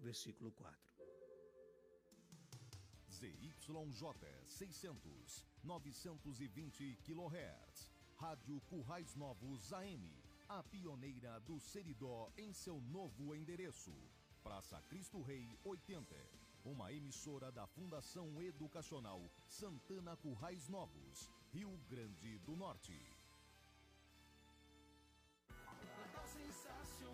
versículo 4. ZYJ 600, 920 kHz. Rádio Currais Novos AM. A pioneira do Seridó em seu novo endereço. Praça Cristo Rei 80. Uma emissora da Fundação Educacional Santana Currais Novos, Rio Grande do Norte. Natal sensacional.